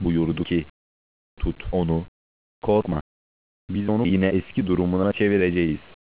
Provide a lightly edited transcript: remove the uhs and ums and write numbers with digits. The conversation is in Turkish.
buyurdu ki, tut onu, korkma. Biz onu yine eski durumuna çevireceğiz.